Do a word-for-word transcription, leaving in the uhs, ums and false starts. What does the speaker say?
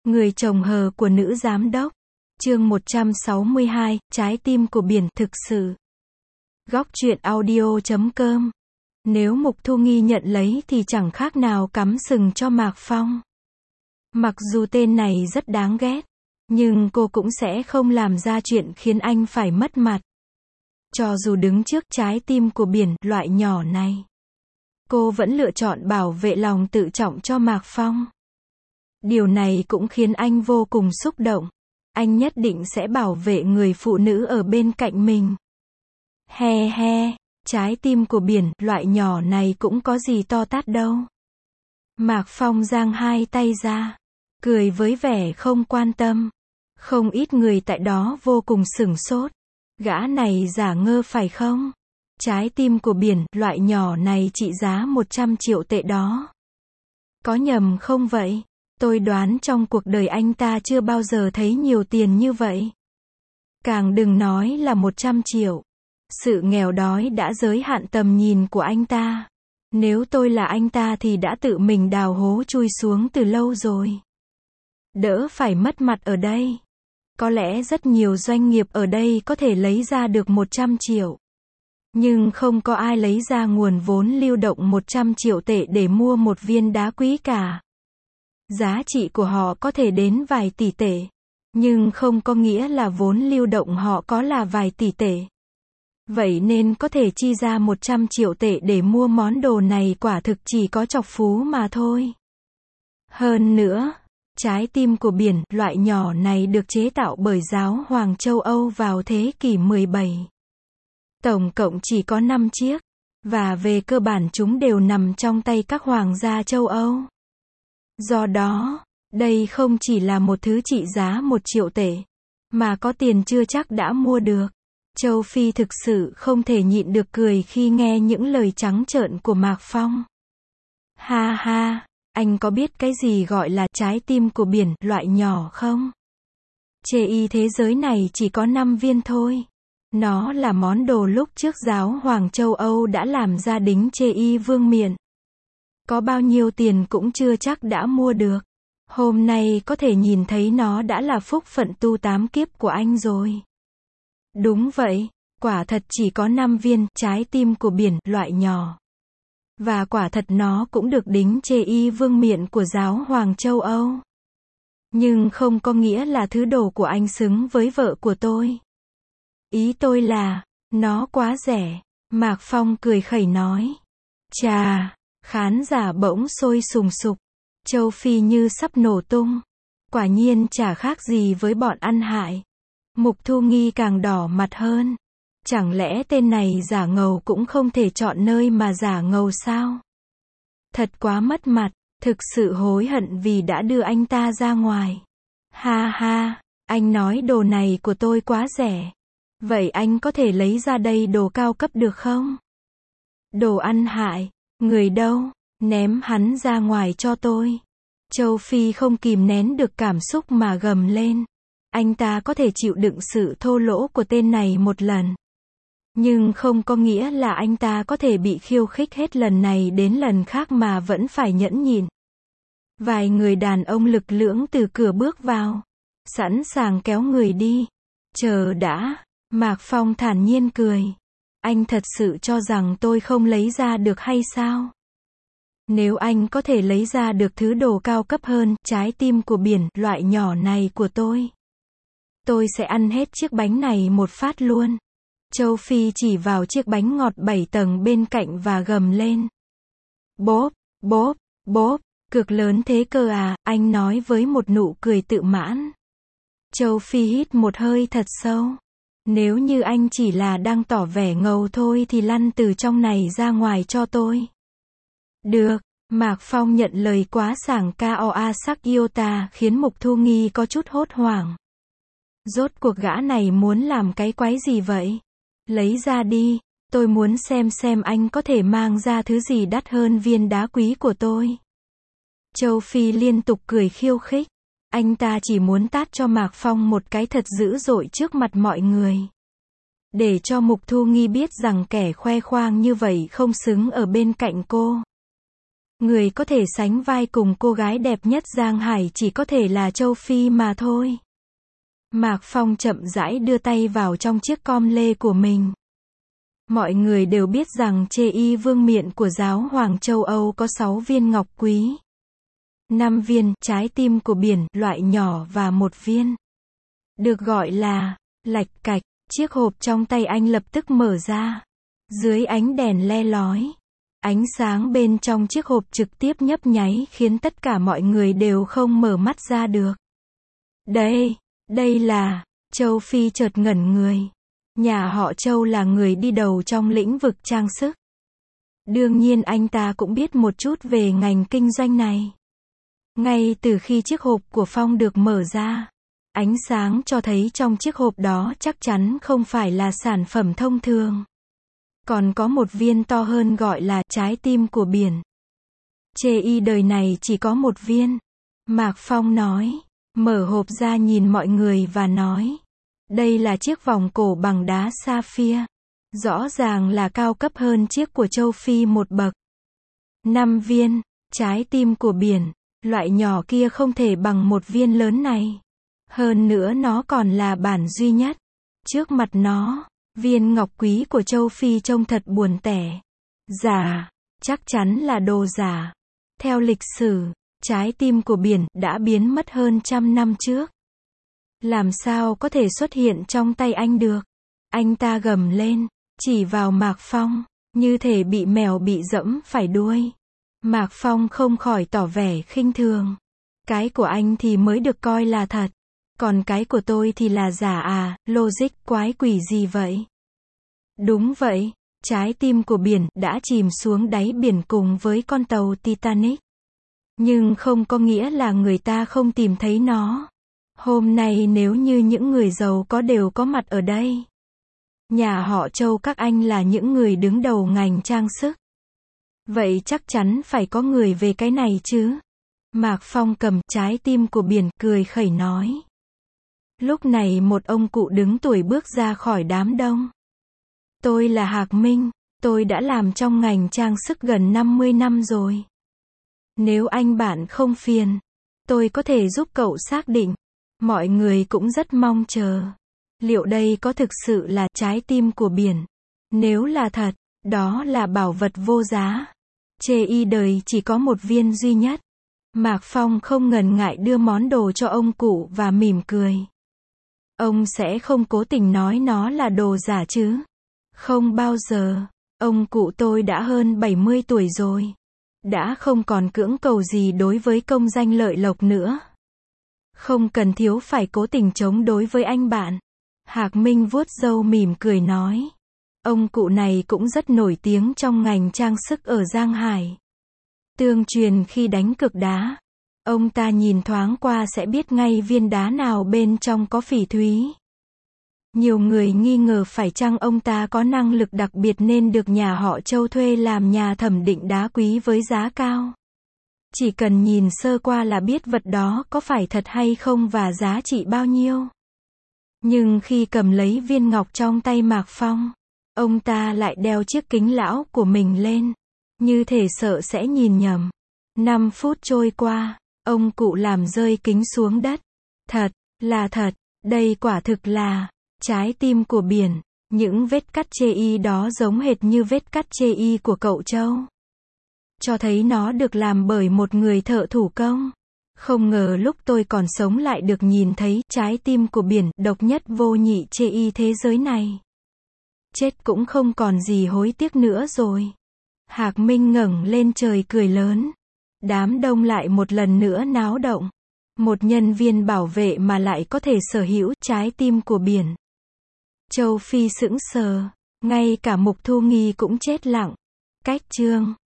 Người chồng hờ của nữ giám đốc. Chương một trăm sáu mươi hai, trái tim của biển, thực sự. Góc truyện audio chấm com. Nếu Mục Thu Nghi nhận lấy thì chẳng khác nào cắm sừng cho Mạc Phong. Mặc dù tên này rất đáng ghét, nhưng cô cũng sẽ không làm ra chuyện khiến anh phải mất mặt. Cho dù đứng trước trái tim của biển, loại nhỏ này, cô vẫn lựa chọn bảo vệ lòng tự trọng cho Mạc Phong. Điều này cũng khiến anh vô cùng xúc động. Anh nhất định sẽ bảo vệ người phụ nữ ở bên cạnh mình. He he, trái tim của biển, loại nhỏ này cũng có gì to tát đâu. Mạc Phong giang hai tay ra, cười với vẻ không quan tâm. Không ít người tại đó vô cùng sửng sốt. Gã này giả ngơ phải không? Trái tim của biển, loại nhỏ này trị giá một trăm triệu tệ đó. Có nhầm không vậy? Tôi đoán trong cuộc đời anh ta chưa bao giờ thấy nhiều tiền như vậy. Càng đừng nói là một trăm triệu. Sự nghèo đói đã giới hạn tầm nhìn của anh ta. Nếu tôi là anh ta thì đã tự mình đào hố chui xuống từ lâu rồi. Đỡ phải mất mặt ở đây. Có lẽ rất nhiều doanh nghiệp ở đây có thể lấy ra được một trăm triệu. Nhưng không có ai lấy ra nguồn vốn lưu động một trăm triệu tệ để mua một viên đá quý cả. Giá trị của họ có thể đến vài tỷ tệ. Nhưng không có nghĩa là vốn lưu động họ có là vài tỷ tệ. Vậy nên có thể chi ra một trăm triệu tệ để mua món đồ này quả thực chỉ có chọc phú mà thôi. Hơn nữa, trái tim của biển, loại nhỏ này được chế tạo bởi giáo hoàng châu Âu vào thế kỷ mười bảy. Tổng cộng chỉ có năm chiếc. Và về cơ bản chúng đều nằm trong tay các hoàng gia châu Âu. Do đó, đây không chỉ là một thứ trị giá một triệu tệ, mà có tiền chưa chắc đã mua được. Châu Phi thực sự không thể nhịn được cười khi nghe những lời trắng trợn của Mạc Phong. Ha ha, anh có biết cái gì gọi là trái tim của biển, loại nhỏ không? Chê y thế giới này chỉ có năm viên thôi. Nó là món đồ lúc trước giáo hoàng châu Âu đã làm ra đính chê y vương miện. Có bao nhiêu tiền cũng chưa chắc đã mua được. Hôm nay có thể nhìn thấy nó đã là phúc phận tu tám kiếp của anh rồi. Đúng vậy, quả thật chỉ có năm viên, trái tim của biển, loại nhỏ. Và quả thật nó cũng được đính chê y vương miện của giáo hoàng châu Âu. Nhưng không có nghĩa là thứ đồ của anh xứng với vợ của tôi. Ý tôi là, nó quá rẻ. Mạc Phong cười khẩy nói. Chà, khán giả bỗng sôi sùng sục. Châu Phi như sắp nổ tung. Quả nhiên chả khác gì với bọn ăn hại. Mục Thu Nghi càng đỏ mặt hơn. Chẳng lẽ tên này giả ngầu cũng không thể chọn nơi mà giả ngầu sao? Thật quá mất mặt, thực sự hối hận vì đã đưa anh ta ra ngoài. Ha ha, anh nói đồ này của tôi quá rẻ. Vậy anh có thể lấy ra đây đồ cao cấp được không? Đồ ăn hại, người đâu? Ném hắn ra ngoài cho tôi. Châu Phi không kìm nén được cảm xúc mà gầm lên. Anh ta có thể chịu đựng sự thô lỗ của tên này một lần. Nhưng không có nghĩa là anh ta có thể bị khiêu khích hết lần này đến lần khác mà vẫn phải nhẫn nhịn. Vài người đàn ông lực lưỡng từ cửa bước vào. Sẵn sàng kéo người đi. Chờ đã. Mạc Phong thản nhiên cười. Anh thật sự cho rằng tôi không lấy ra được hay sao? Nếu anh có thể lấy ra được thứ đồ cao cấp hơn, trái tim của biển, loại nhỏ này của tôi, tôi sẽ ăn hết chiếc bánh này một phát luôn. Châu Phi chỉ vào chiếc bánh ngọt bảy tầng bên cạnh và gầm lên. Bốp, bốp, bốp, cực lớn thế cơ à, anh nói với một nụ cười tự mãn. Châu Phi hít một hơi thật sâu. Nếu như anh chỉ là đang tỏ vẻ ngầu thôi thì lăn từ trong này ra ngoài cho tôi. Được, Mạc Phong nhận lời quá sảng koa sắc iota khiến Mục Thu Nghi có chút hốt hoảng. Rốt cuộc gã này muốn làm cái quái gì vậy? Lấy ra đi, tôi muốn xem xem anh có thể mang ra thứ gì đắt hơn viên đá quý của tôi. Châu Phi liên tục cười khiêu khích. Anh ta chỉ muốn tát cho Mạc Phong một cái thật dữ dội trước mặt mọi người. Để cho Mục Thu Nghi biết rằng kẻ khoe khoang như vậy không xứng ở bên cạnh cô. Người có thể sánh vai cùng cô gái đẹp nhất Giang Hải chỉ có thể là Châu Phi mà thôi. Mạc Phong chậm rãi đưa tay vào trong chiếc com lê của mình. Mọi người đều biết rằng chê y vương miện của giáo hoàng châu Âu có sáu viên ngọc quý. năm viên trái tim của biển, loại nhỏ và một viên được gọi là lạch cạch. Chiếc hộp trong tay anh lập tức mở ra. Dưới ánh đèn le lói, ánh sáng bên trong chiếc hộp trực tiếp nhấp nháy khiến tất cả mọi người đều không mở mắt ra được. Đây, đây là, Châu Phi chợt ngẩn người. Nhà họ Châu là người đi đầu trong lĩnh vực trang sức. Đương nhiên anh ta cũng biết một chút về ngành kinh doanh này. Ngay từ khi chiếc hộp của Phong được mở ra, ánh sáng cho thấy trong chiếc hộp đó chắc chắn không phải là sản phẩm thông thường. Còn có một viên to hơn gọi là trái tim của biển. Chê y đời này chỉ có một viên. Mạc Phong nói, mở hộp ra nhìn mọi người và nói. Đây là chiếc vòng cổ bằng đá sapphire. Rõ ràng là cao cấp hơn chiếc của Châu Phi một bậc. năm viên, trái tim của biển. Loại nhỏ kia không thể bằng một viên lớn này. Hơn nữa nó còn là bản duy nhất. Trước mặt nó, viên ngọc quý của Châu Phi trông thật buồn tẻ. Giả, chắc chắn là đồ giả. Theo lịch sử, trái tim của biển đã biến mất hơn trăm năm trước. Làm sao có thể xuất hiện trong tay anh được? Anh ta gầm lên, chỉ vào Mạc Phong, như thể bị mèo bị dẫm phải đuôi. Mạc Phong không khỏi tỏ vẻ khinh thường. Cái của anh thì mới được coi là thật. Còn cái của tôi thì là giả à, logic quái quỷ gì vậy? Đúng vậy, trái tim của biển đã chìm xuống đáy biển cùng với con tàu Titanic. Nhưng không có nghĩa là người ta không tìm thấy nó. Hôm nay nếu như những người giàu có đều có mặt ở đây. Nhà họ Châu các anh là những người đứng đầu ngành trang sức. Vậy chắc chắn phải có người về cái này chứ. Mạc Phong cầm trái tim của biển, cười khẩy nói. Lúc này một ông cụ đứng tuổi bước ra khỏi đám đông. Tôi là Hạc Minh, tôi đã làm trong ngành trang sức gần năm mươi năm rồi. Nếu anh bạn không phiền, tôi có thể giúp cậu xác định. Mọi người cũng rất mong chờ. Liệu đây có thực sự là trái tim của biển? Nếu là thật, đó là bảo vật vô giá. Chê y đời chỉ có một viên duy nhất. Mạc Phong không ngần ngại đưa món đồ cho ông cụ và mỉm cười. Ông sẽ không cố tình nói nó là đồ giả chứ? Không bao giờ. Ông cụ tôi đã hơn bảy mươi tuổi rồi. Đã không còn cưỡng cầu gì đối với công danh lợi lộc nữa. Không cần thiếu phải cố tình chống đối với anh bạn. Hạc Minh vuốt râu mỉm cười nói. Ông cụ này cũng rất nổi tiếng trong ngành trang sức ở Giang Hải. Tương truyền khi đánh cược đá, ông ta nhìn thoáng qua sẽ biết ngay viên đá nào bên trong có phỉ thúy. Nhiều người nghi ngờ phải chăng ông ta có năng lực đặc biệt nên được nhà họ Châu thuê làm nhà thẩm định đá quý với giá cao. Chỉ cần nhìn sơ qua là biết vật đó có phải thật hay không và giá trị bao nhiêu. Nhưng khi cầm lấy viên ngọc trong tay Mạc Phong, ông ta lại đeo chiếc kính lão của mình lên, như thể sợ sẽ nhìn nhầm. Năm phút trôi qua, ông cụ làm rơi kính xuống đất. Thật, là thật, đây quả thực là trái tim của biển. Những vết cắt chê y đó giống hệt như vết cắt chê y của cậu Châu. Cho thấy nó được làm bởi một người thợ thủ công. Không ngờ lúc tôi còn sống lại được nhìn thấy trái tim của biển, độc nhất vô nhị chê y thế giới này. Chết cũng không còn gì hối tiếc nữa rồi. Hạc Minh ngẩng lên trời cười lớn. Đám đông lại một lần nữa náo động. Một nhân viên bảo vệ mà lại có thể sở hữu trái tim của biển. Châu Phi sững sờ. Ngay cả Mục Thu Nghi cũng chết lặng. Cách chương